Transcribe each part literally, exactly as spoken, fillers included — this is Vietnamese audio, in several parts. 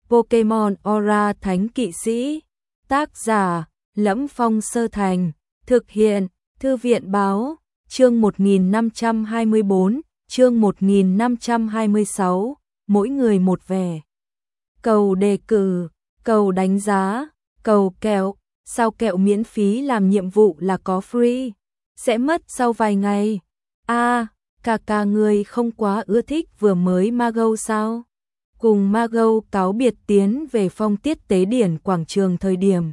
Pokemon Aura Thánh Kỵ Sĩ. Tác giả: Lẫm Phong Sơ Thành. Thực hiện: Thư viện báo. Chương một nghìn năm trăm hai mươi bốn, chương một nghìn năm trăm hai mươi sáu, mỗi người một vẻ. Cầu đề cử, cầu đánh giá, cầu kẹo, sao kẹo miễn phí làm nhiệm vụ là có free, sẽ mất sau vài ngày. A, à, ca ca người không quá ưa thích vừa mới Magou sao? Cùng Magou cáo biệt tiến về phong tiết tế điển quảng trường thời điểm.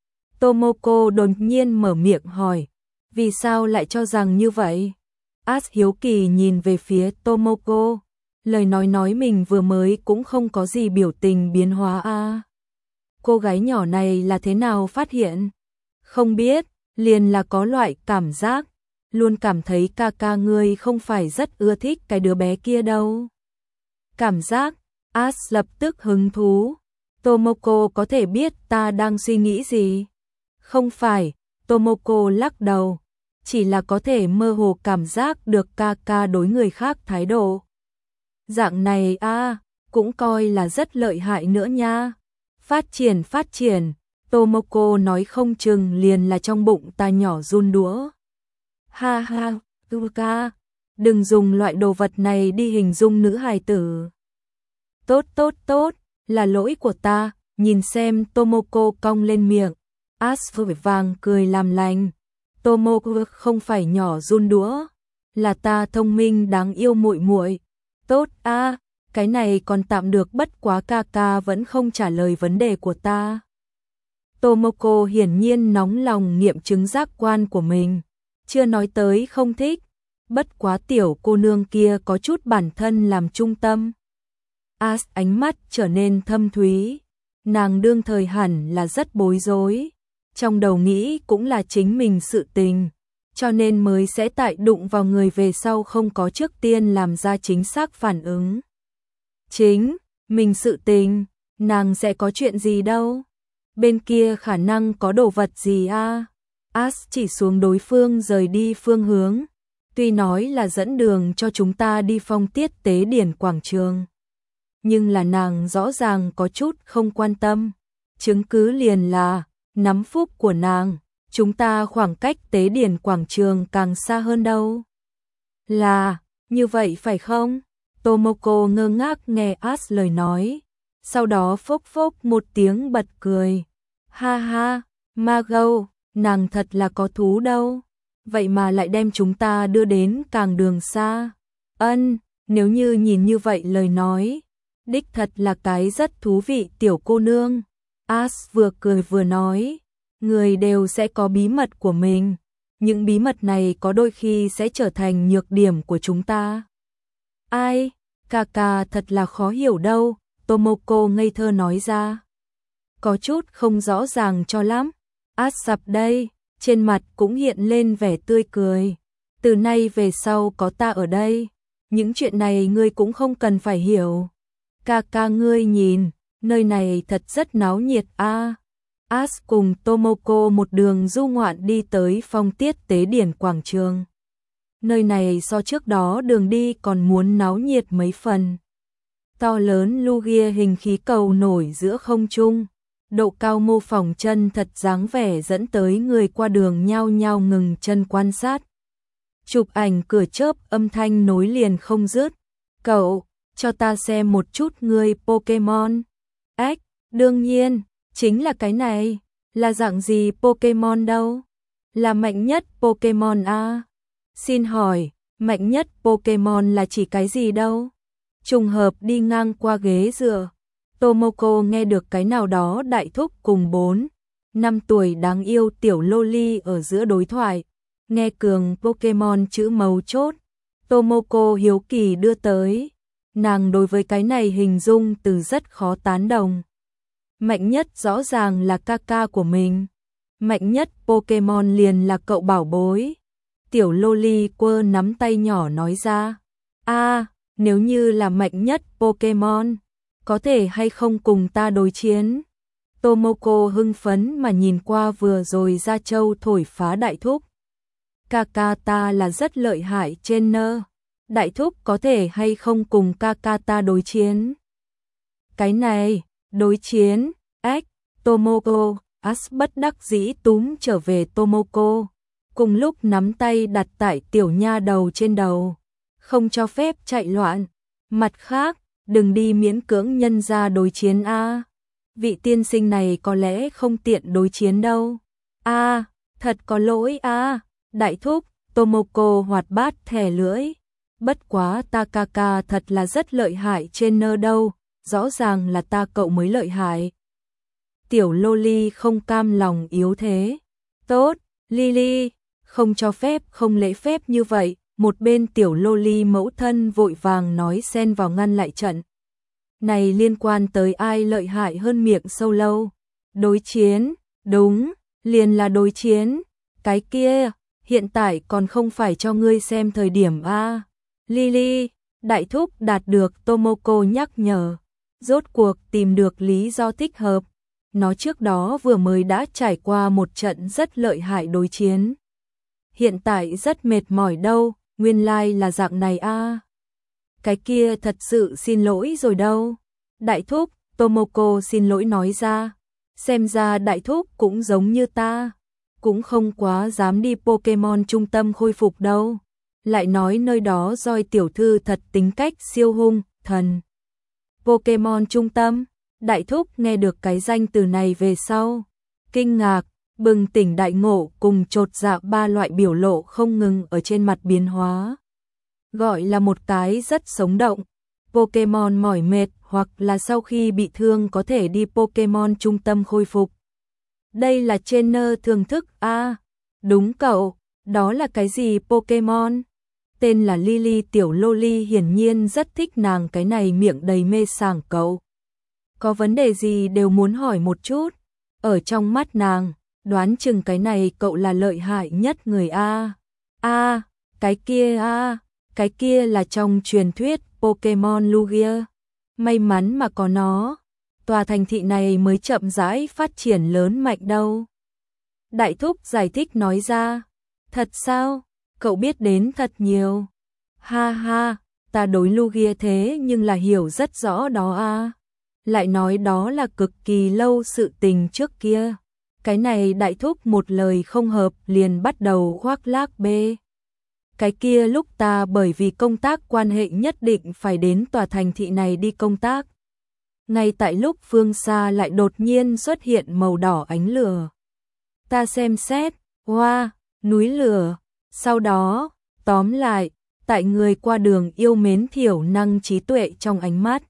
Tomoko đột nhiên mở miệng hỏi, vì sao lại cho rằng như vậy? Ash hiếu kỳ nhìn về phía Tomoko, lời nói nói mình vừa mới cũng không có gì biểu tình biến hóa a. À. Cô gái nhỏ này là thế nào phát hiện? Không biết, liền là có loại cảm giác, luôn cảm thấy ca ca ngươi không phải rất ưa thích cái đứa bé kia đâu. Cảm giác, Ash lập tức hứng thú. Tomoko có thể biết ta đang suy nghĩ gì? Không phải, Tomoko lắc đầu, chỉ là có thể mơ hồ cảm giác được ca ca đối người khác thái độ. Dạng này a, à, cũng coi là rất lợi hại nữa nha. Phát triển phát triển, Tomoko nói không chừng liền là trong bụng ta nhỏ run đũa. Ha ha, Tuka, đừng dùng loại đồ vật này đi hình dung nữ hài tử. Tốt tốt tốt, là lỗi của ta, nhìn xem. Tomoko cong lên miệng. Ash vội vàng cười làm lành. Tomoko không phải nhỏ run đũa, là ta thông minh đáng yêu muội muội. Tốt a, à, cái này còn tạm được, bất quá ca ca vẫn không trả lời vấn đề của ta. Tomoko hiển nhiên nóng lòng nghiệm chứng giác quan của mình, chưa nói tới không thích, bất quá tiểu cô nương kia có chút bản thân làm trung tâm. Ash ánh mắt trở nên thâm thúy, nàng đương thời hẳn là rất bối rối, trong đầu nghĩ cũng là chính mình sự tình, cho nên mới sẽ tại đụng vào người về sau không có trước tiên làm ra chính xác phản ứng. Chính mình sự tình, nàng sẽ có chuyện gì đâu, bên kia khả năng có đồ vật gì a? À? Ash chỉ xuống đối phương rời đi phương hướng, tuy nói là dẫn đường cho chúng ta đi phong tiết tế điển quảng trường, nhưng là nàng rõ ràng có chút không quan tâm, chứng cứ liền là nắm phúc của nàng, chúng ta khoảng cách tế điển quảng trường càng xa hơn đâu. Là, như vậy phải không? Tomoko ngơ ngác nghe Ash lời nói, sau đó phốc phốc một tiếng bật cười. Ha ha, Magou, nàng thật là có thú đâu, vậy mà lại đem chúng ta đưa đến càng đường xa. Ân, nếu như nhìn như vậy lời nói, đích thật là cái rất thú vị tiểu cô nương. Ash vừa cười vừa nói, người đều sẽ có bí mật của mình, những bí mật này có đôi khi sẽ trở thành nhược điểm của chúng ta. Ai, ca ca thật là khó hiểu đâu, Tomoko ngây thơ nói ra. Có chút không rõ ràng cho lắm. Ash sập đây, trên mặt cũng hiện lên vẻ tươi cười. Từ nay về sau có ta ở đây, những chuyện này ngươi cũng không cần phải hiểu. Ca ca ngươi nhìn, nơi này thật rất náo nhiệt a. À. Ash cùng Tomoko một đường du ngoạn đi tới phong tiết tế điển quảng trường. Nơi này so trước đó đường đi còn muốn náo nhiệt mấy phần. To lớn Lugia hình khí cầu nổi giữa không trung, độ cao mô phỏng chân thật dáng vẻ dẫn tới người qua đường nhao nhao ngừng chân quan sát. Chụp ảnh cửa chớp âm thanh nối liền không dứt. Cậu, cho ta xem một chút người Pokemon. Ếch, đương nhiên, chính là cái này, là dạng gì Pokemon đâu? Là mạnh nhất Pokemon a? Xin hỏi, mạnh nhất Pokemon là chỉ cái gì đâu? Trùng hợp đi ngang qua ghế dựa, Tomoko nghe được cái nào đó đại thúc cùng bốn, năm tuổi đáng yêu tiểu loli ở giữa đối thoại, nghe cường Pokemon chữ mấu chốt, Tomoko hiếu kỳ đưa tới, nàng đối với cái này hình dung từ rất khó tán đồng. Mạnh nhất rõ ràng là ca ca của mình, mạnh nhất Pokemon liền là cậu bảo bối. Tiểu loli quơ nắm tay nhỏ nói ra, a, à, nếu như là mạnh nhất Pokemon, có thể hay không cùng ta đối chiến? Tomoko hưng phấn mà nhìn qua vừa rồi ra châu thổi phá đại thúc. Ca ca ta là rất lợi hại trên nơ, đại thúc có thể hay không cùng ca ca ta đối chiến? Cái này, Đối chiến, ếch, Tomoko, As bất đắc dĩ túm trở về Tomoko. Cùng lúc nắm tay đặt tại tiểu nha đầu trên đầu. Không cho phép chạy loạn. Mặt khác, đừng đi miễn cưỡng nhân ra đối chiến a. Vị tiên sinh này có lẽ không tiện đối chiến đâu. A, thật có lỗi a, đại thúc, Tomoko hoạt bát thè lưỡi. Bất quá Takaka thật là rất lợi hại trên nơ đâu, rõ ràng là ta cậu mới lợi hại. Tiểu Loli không cam lòng yếu thế. Tốt, Lily, không cho phép không lễ phép như vậy. Một bên tiểu Loli mẫu thân vội vàng nói xen vào ngăn lại trận. Này liên quan tới ai lợi hại hơn miệng sâu lâu. Đối chiến, đúng, liền là đối chiến. Cái kia, hiện tại còn không phải cho ngươi xem thời điểm a. Lily, đại thúc đạt được Tomoko nhắc nhở. Rốt cuộc tìm được lý do thích hợp. Nó trước đó vừa mới đã trải qua một trận rất lợi hại đối chiến. Hiện tại rất mệt mỏi đâu, nguyên lai là dạng này a. Cái kia thật sự xin lỗi rồi đâu. Đại thúc, Tomoko xin lỗi nói ra. Xem ra đại thúc cũng giống như ta. Cũng không quá dám đi Pokemon trung tâm khôi phục đâu. Lại nói nơi đó Doi tiểu thư thật tính cách siêu hung, thần. Pokemon trung tâm, đại thúc nghe được cái danh từ này về sau. Kinh ngạc, bừng tỉnh đại ngộ cùng chột dạ ba loại biểu lộ không ngừng ở trên mặt biến hóa. Gọi là một cái rất sống động. Pokemon mỏi mệt hoặc là sau khi bị thương có thể đi Pokemon trung tâm khôi phục. Đây là trainer thưởng thức a. À, đúng cậu, đó là cái gì Pokemon? Tên là Lily tiểu Loli hiển nhiên rất thích nàng cái này miệng đầy mê sảng cậu. Có vấn đề gì đều muốn hỏi một chút. Ở trong mắt nàng, đoán chừng cái này cậu là lợi hại nhất người a. A, cái kia a, cái kia là trong truyền thuyết Pokemon Lugia. May mắn mà có nó, tòa thành thị này mới chậm rãi phát triển lớn mạnh đâu. Đại thúc giải thích nói ra. Thật sao? Cậu biết đến thật nhiều. Ha ha, ta đối Lugia thế nhưng là hiểu rất rõ đó a. Lại nói đó là cực kỳ lâu sự tình trước kia. Cái này đại thúc một lời không hợp liền bắt đầu khoác lác bê. Cái kia lúc ta bởi vì công tác quan hệ nhất định phải đến tòa thành thị này đi công tác. Ngay tại lúc phương xa lại đột nhiên xuất hiện màu đỏ ánh lửa. Ta xem xét, hoa, wow, núi lửa. Sau đó, tóm lại, tại người qua đường yêu mến thiểu năng trí tuệ trong ánh mắt.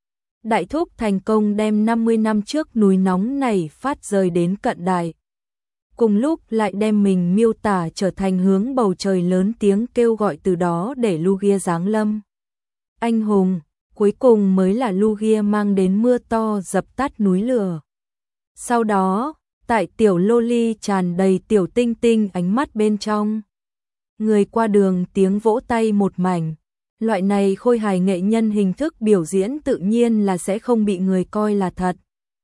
Đại thúc thành công đem năm mươi năm trước núi nóng này phát rơi đến cận đại. Cùng lúc lại đem mình miêu tả trở thành hướng bầu trời lớn tiếng kêu gọi từ đó để Lugia giáng lâm. Anh hùng, cuối cùng mới là Lugia mang đến mưa to dập tắt núi lửa. Sau đó, tại tiểu Loli tràn đầy tiểu tinh tinh ánh mắt bên trong. Người qua đường tiếng vỗ tay một mảnh. Loại này khôi hài nghệ nhân hình thức biểu diễn tự nhiên là sẽ không bị người coi là thật.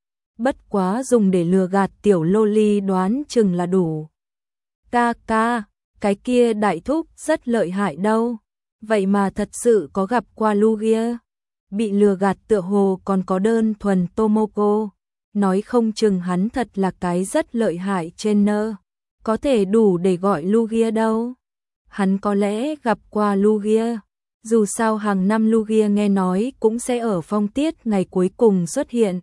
Bất quá dùng để lừa gạt tiểu Loli đoán chừng là đủ. Ca ca, cái kia đại thúc rất lợi hại đâu. Vậy mà thật sự có gặp qua Lugia. Bị lừa gạt tựa hồ còn có đơn thuần Tomoko. Nói không chừng hắn thật là cái rất lợi hại trainer. Có thể đủ để gọi Lugia đâu. Hắn có lẽ gặp qua Lugia. Dù sao hàng năm Lugia nghe nói cũng sẽ ở phong tiết ngày cuối cùng xuất hiện.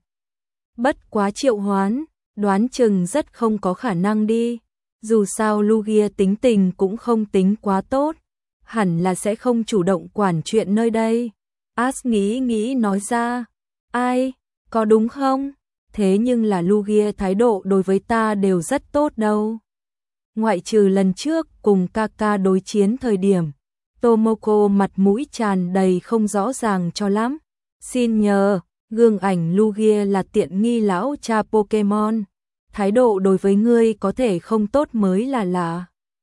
Bất quá triệu hoán, đoán chừng rất không có khả năng đi. Dù sao Lugia tính tình cũng không tính quá tốt. Hẳn là sẽ không chủ động quản chuyện nơi đây. As nghĩ nghĩ nói ra. Ai, có đúng không? Thế nhưng là Lugia thái độ đối với ta đều rất tốt đâu. Ngoại trừ lần trước cùng Kaka đối chiến thời điểm. Tomoko mặt mũi tràn đầy không rõ ràng cho lắm. Xin nhờ, gương ảnh Lugia là tiện nghi lão cha Pokemon. Thái độ đối với ngươi có thể không tốt mới là lạ.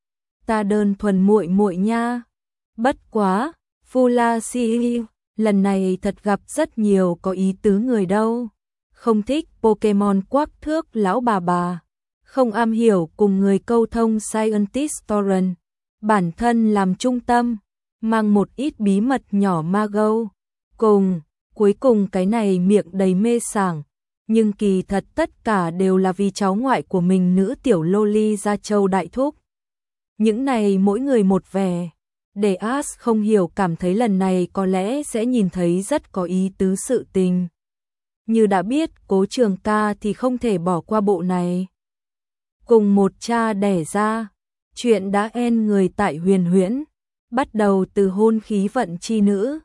Ta đơn thuần muội muội nha. Bất quá, Fulasi, lần này thật gặp rất nhiều có ý tứ người đâu. Không thích Pokemon quắc thước lão bà bà. Không am hiểu cùng người câu thông Scientist Torrent. Bản thân làm trung tâm. Mang một ít bí mật nhỏ ma gâu. Cùng, cuối cùng cái này miệng đầy mê sảng. Nhưng kỳ thật tất cả đều là vì cháu ngoại của mình nữ tiểu loli Gia Châu đại thúc. Những này mỗi người một vẻ, để Ash không hiểu cảm thấy lần này có lẽ sẽ nhìn thấy rất có ý tứ sự tình. Như đã biết Cố Trường Ca thì không thể bỏ qua bộ này. Cùng một cha đẻ ra, chuyện đã en người tại Huyền Huyễn, bắt đầu từ hôn khí vận chi nữ,